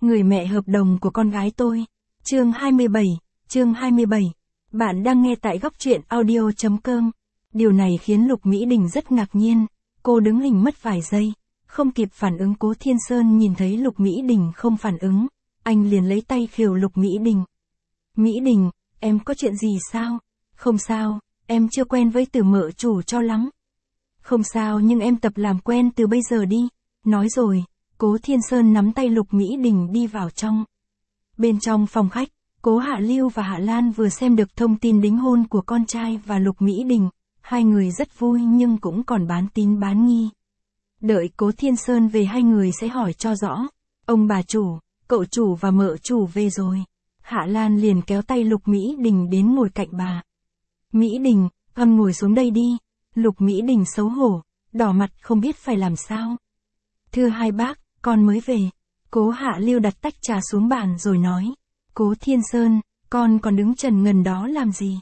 Người mẹ hợp đồng của con gái tôi. Chương 27. Bạn đang nghe tại góc truyện audio.com. Điều này khiến Lục Mỹ Đình rất ngạc nhiên. Cô đứng hình mất vài giây. Không kịp phản ứng, Cố Thiên Sơn nhìn thấy Lục Mỹ Đình không phản ứng. Anh liền lấy tay khều Lục Mỹ Đình. Mỹ Đình, em có chuyện gì sao? Không sao, em chưa quen với từ mợ chủ cho lắm. Không sao, nhưng em tập làm quen từ bây giờ đi. Nói rồi, Cố Thiên Sơn nắm tay Lục Mỹ Đình đi vào trong. Bên trong phòng khách, Cố Hạ Lưu và Hạ Lan vừa xem được thông tin đính hôn của con trai và Lục Mỹ Đình. Hai người rất vui nhưng cũng còn bán tín bán nghi. Đợi Cố Thiên Sơn về hai người sẽ hỏi cho rõ. Ông bà chủ, cậu chủ và mợ chủ về rồi. Hạ Lan liền kéo tay Lục Mỹ Đình đến ngồi cạnh bà. Mỹ Đình, con ngồi xuống đây đi. Lục Mỹ Đình xấu hổ, đỏ mặt không biết phải làm sao. Thưa hai bác, con mới về. Cố Hạ Lưu đặt tách trà xuống bàn rồi nói. Cố Thiên Sơn, con còn đứng chần ngần đó làm gì?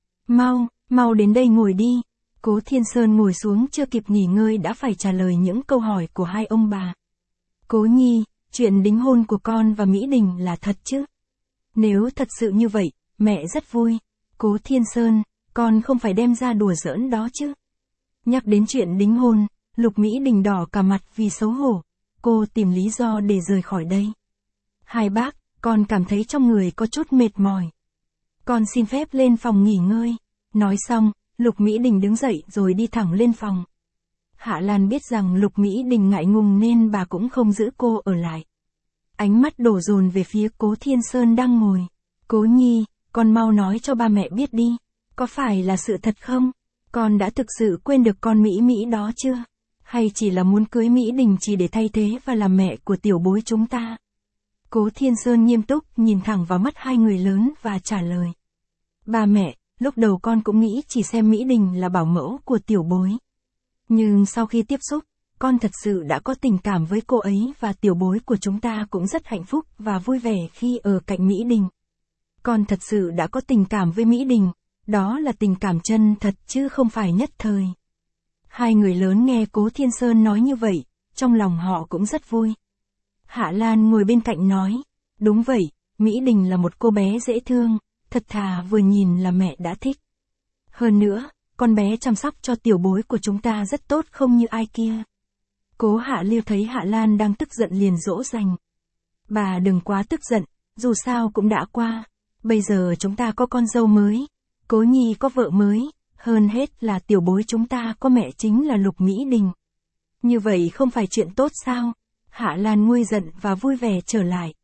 Mau đến đây ngồi đi. Cố Thiên Sơn ngồi xuống chưa kịp nghỉ ngơi đã phải trả lời những câu hỏi của hai ông bà. Cố Nhi, chuyện đính hôn của con và Mỹ Đình là thật chứ? Nếu thật sự như vậy, mẹ rất vui. Cố Thiên Sơn, con không phải đem ra đùa giỡn đó chứ? Nhắc đến chuyện đính hôn, Lục Mỹ Đình đỏ cả mặt vì xấu hổ. Cô tìm lý do để rời khỏi đây. Hai bác, con cảm thấy trong người có chút mệt mỏi. Con xin phép lên phòng nghỉ ngơi. Nói xong, Lục Mỹ Đình đứng dậy rồi đi thẳng lên phòng. Hạ Lan biết rằng Lục Mỹ Đình ngại ngùng nên bà cũng không giữ cô ở lại. Ánh mắt đổ dồn về phía Cố Thiên Sơn đang ngồi. Cố Nhi, con mau nói cho ba mẹ biết đi. Có phải là sự thật không? Con đã thực sự quên được con Mỹ đó chưa? Hay chỉ là muốn cưới Mỹ Đình chỉ để thay thế và làm mẹ của tiểu bối chúng ta? Cố Thiên Sơn nghiêm túc nhìn thẳng vào mắt hai người lớn và trả lời. Ba mẹ, lúc đầu con cũng nghĩ chỉ xem Mỹ Đình là bảo mẫu của tiểu bối. Nhưng sau khi tiếp xúc, con thật sự đã có tình cảm với cô ấy và tiểu bối của chúng ta cũng rất hạnh phúc và vui vẻ khi ở cạnh Mỹ Đình. Con thật sự đã có tình cảm với Mỹ Đình, đó là tình cảm chân thật chứ không phải nhất thời. Hai người lớn nghe Cố Thiên Sơn nói như vậy, trong lòng họ cũng rất vui. Hạ Lan ngồi bên cạnh nói, đúng vậy, Mỹ Đình là một cô bé dễ thương, thật thà vừa nhìn là mẹ đã thích. Hơn nữa, con bé chăm sóc cho tiểu bối của chúng ta rất tốt không như ai kia. Cố Hạ Lưu thấy Hạ Lan đang tức giận liền dỗ dành. Bà đừng quá tức giận, dù sao cũng đã qua. Bây giờ chúng ta có con dâu mới, Cố Nhi có vợ mới, hơn hết là tiểu bối chúng ta có mẹ chính là Lục Mỹ Đình. Như vậy không phải chuyện tốt sao? Hạ Lan nguôi giận và vui vẻ trở lại.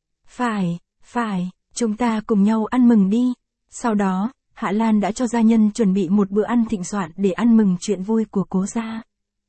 Phải, chúng ta cùng nhau ăn mừng đi. Sau đó, Hạ Lan đã cho gia nhân chuẩn bị một bữa ăn thịnh soạn để ăn mừng chuyện vui của Cố gia.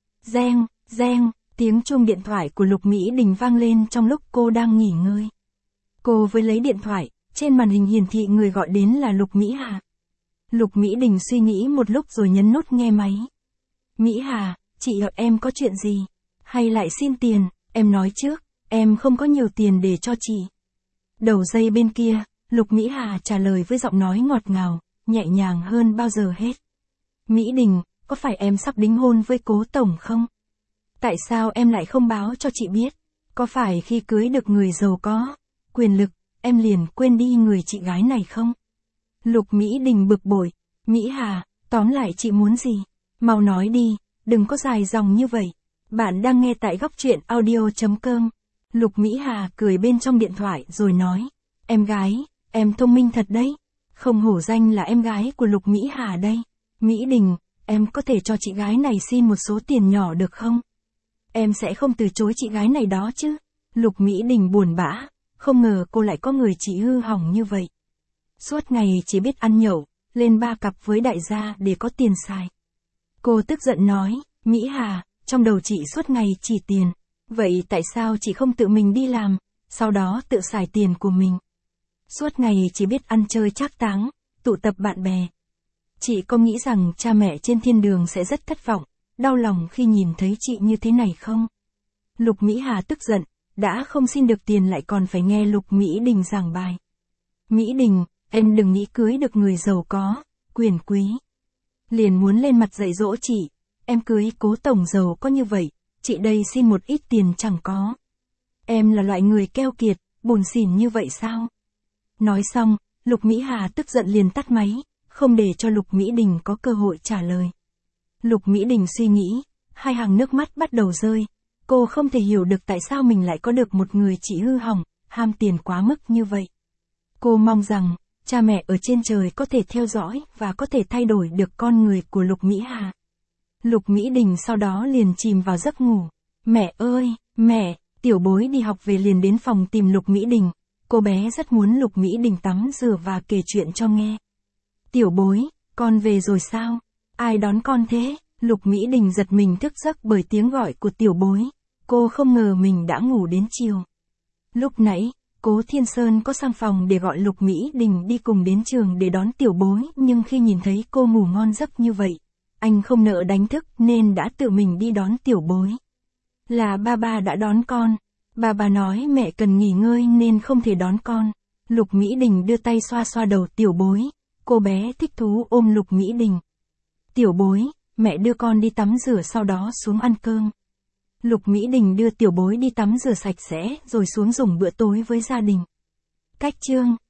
Reng, tiếng chuông điện thoại của Lục Mỹ Đình vang lên trong lúc cô đang nghỉ ngơi. Cô với lấy điện thoại, trên màn hình hiển thị người gọi đến là Lục Mỹ Hà. Lục Mỹ Đình suy nghĩ một lúc rồi nhấn nút nghe máy. Mỹ Hà, chị hỏi em có chuyện gì? Hay lại xin tiền, em nói trước, em không có nhiều tiền để cho chị. Đầu dây bên kia, Lục Mỹ Hà trả lời với giọng nói ngọt ngào, nhẹ nhàng hơn bao giờ hết. Mỹ Đình, có phải em sắp đính hôn với Cố tổng không? Tại sao em lại không báo cho chị biết? Có phải khi cưới được người giàu có, quyền lực, em liền quên đi người chị gái này không? Lục Mỹ Đình bực bội. Mỹ Hà, tóm lại chị muốn gì? Mau nói đi, đừng có dài dòng như vậy. Bạn đang nghe tại góc truyện audio.com. Lục Mỹ Hà cười bên trong điện thoại rồi nói. Em gái, em thông minh thật đấy. Không hổ danh là em gái của Lục Mỹ Hà đây. Mỹ Đình, em có thể cho chị gái này xin một số tiền nhỏ được không? Em sẽ không từ chối chị gái này đó chứ. Lục Mỹ Đình buồn bã, không ngờ cô lại có người chị hư hỏng như vậy. Suốt ngày chỉ biết ăn nhậu, lên ba cặp với đại gia để có tiền xài. Cô tức giận nói, Mỹ Hà, trong đầu chị suốt ngày chỉ tiền. Vậy tại sao chị không tự mình đi làm, sau đó tự xài tiền của mình? Suốt ngày chỉ biết ăn chơi trác táng, tụ tập bạn bè. Chị có nghĩ rằng cha mẹ trên thiên đường sẽ rất thất vọng, đau lòng khi nhìn thấy chị như thế này không? Lục Mỹ Hà tức giận, đã không xin được tiền lại còn phải nghe Lục Mỹ Đình giảng bài. Mỹ Đình, em đừng nghĩ cưới được người giàu có, quyền quý. Liền muốn lên mặt dạy dỗ chị, em cưới Cố tổng giàu có như vậy, chị đây xin một ít tiền chẳng có. Em là loại người keo kiệt, Buồn xỉn như vậy sao? Nói xong, Lục Mỹ Hà tức giận liền tắt máy, không để cho Lục Mỹ Đình có cơ hội trả lời. Lục Mỹ Đình suy nghĩ, hai hàng nước mắt bắt đầu rơi. Cô không thể hiểu được tại sao mình lại có được một người chị hư hỏng, ham tiền quá mức như vậy. Cô mong rằng, cha mẹ ở trên trời có thể theo dõi và có thể thay đổi được con người của Lục Mỹ Hà. Lục Mỹ Đình sau đó liền chìm vào giấc ngủ. Mẹ ơi, mẹ, Tiểu Bối đi học về liền đến phòng tìm Lục Mỹ Đình. Cô bé rất muốn Lục Mỹ Đình tắm rửa và kể chuyện cho nghe. Tiểu Bối, con về rồi sao? Ai đón con thế? Lục Mỹ Đình giật mình thức giấc bởi tiếng gọi của Tiểu Bối. Cô không ngờ mình đã ngủ đến chiều. Lúc nãy, Cố Thiên Sơn có sang phòng để gọi Lục Mỹ Đình đi cùng đến trường để đón Tiểu Bối, nhưng khi nhìn thấy cô ngủ ngon giấc như vậy, anh không nỡ đánh thức nên đã tự mình đi đón Tiểu Bối. Là ba đã đón con. Bà nói mẹ cần nghỉ ngơi nên không thể đón con. Lục Mỹ Đình đưa tay xoa xoa đầu Tiểu Bối. Cô bé thích thú ôm Lục Mỹ Đình. Tiểu Bối, mẹ đưa con đi tắm rửa sau đó xuống ăn cơm. Lục Mỹ Đình đưa Tiểu Bối đi tắm rửa sạch sẽ rồi xuống dùng bữa tối với gia đình. Cách chương